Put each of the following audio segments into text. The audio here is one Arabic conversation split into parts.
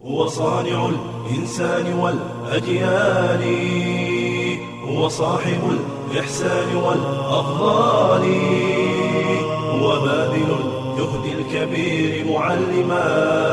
هو صانع الإنسان والأجيال، هو صاحب الإحسان والأفضال، هو باذل الجهد الكبير معلما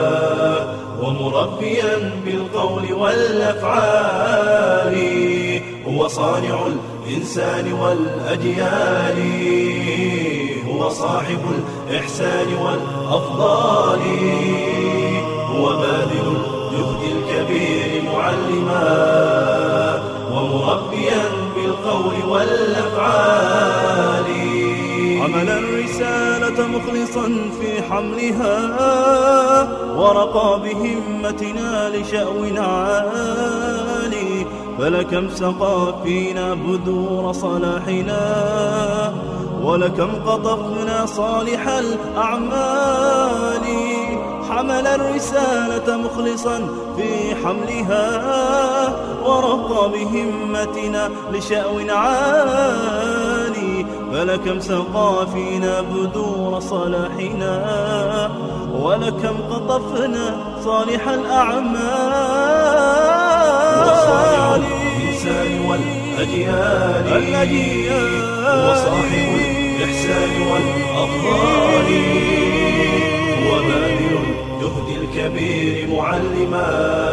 ومربيا بالقول والأفعال. هو صانع الإنسان والأجيال، هو صاحب الإحسان والأفضال، هو باذل الجهد الكبير معلما ومربيا بالقول والأفعال. عمل الرسالة مخلصا في حملها ورقى بهمتنا لشأو عالي، فلكم سقى فينا بذور صلاحنا ولكم قطفنا صالح الأعمال. حمل الرسالة مخلصا في حملها ورقى بهمتنا لشأو عالي، فلكم سقى فينا بذور صلاحنا ولكم قطفنا صالح الأعمال. وصانع الإنسان والأجيال، هو صاحب الإحسان والأفضال، هو باذل الجهد الكبير معلما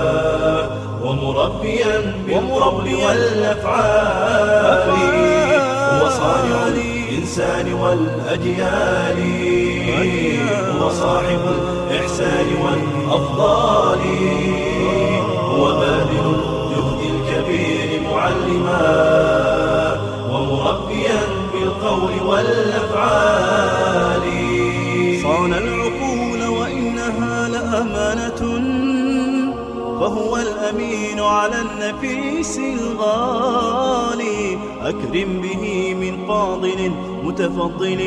ومربيا بالقول والأفعال. هو صانع الإنسان والأجيال، هو صاحب الإحسان والأفضال، هو باذل الجهد الكبير معلما ومربيا بالقول والأفعال. صان العقول وإنها لأمانة، فهو الأمين على النفيس الغالي، أكرم به من فاضل متفضل،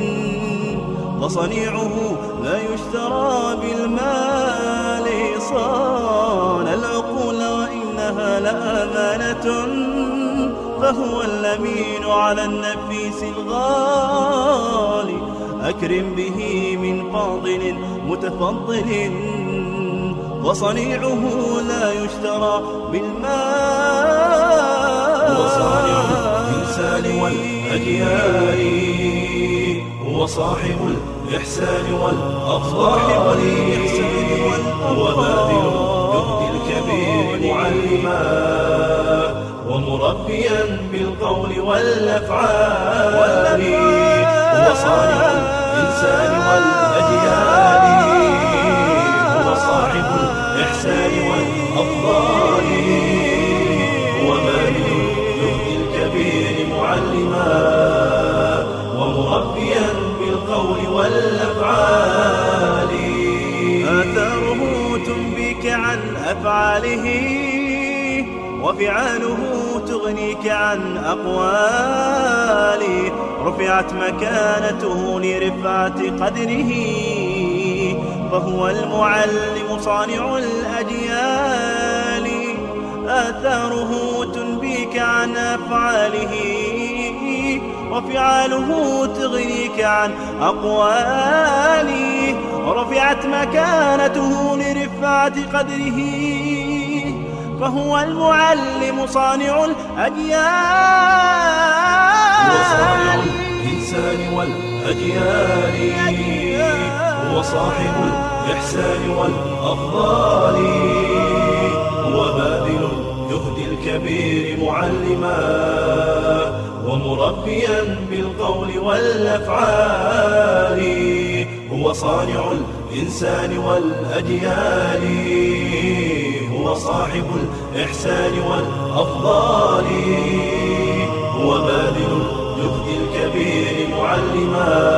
فصنيعه لا يشترى بالمال. صان العقول وإنها لأمانة، فهو الأمين على النفيس الغالي، أكرم به من فاضل متفضل، وصنيعه لا يشترى بالمال. هو صانع الإنسان والأجيال، هو صاحب الإحسان والأفضال، هو باذل الجهد الكبير معلما ومربيا بالقول والأفعال. هو صانع الإنسان والأجيال، هو صاحب الإحسان والأفضال، هو باذل الجهد الكبير معلما ومربيا بالقول والأفعال. آثاره تنبيك عن أفعاله وفعاله تغنيك عن أقواله، رفعت مكانته لرفعة قدره، فهو المعلم صانع الأجيال. آثاره تنبيك عن أفعاله وفعاله تغنيك عن أقواله، رفعت مكانته لرفعة قدره، فهو المعلم صانع الأجيال. هو صانع الإنسان والأجيال، هو صاحب الإحسان والأفضال، هو باذل الجهد الكبير معلما ومربيا بالقول والأفعال. هو صانع الإنسان والأجيال، هو صاحب الإحسان والأفضال، هو باذل الجهد الكبير معلما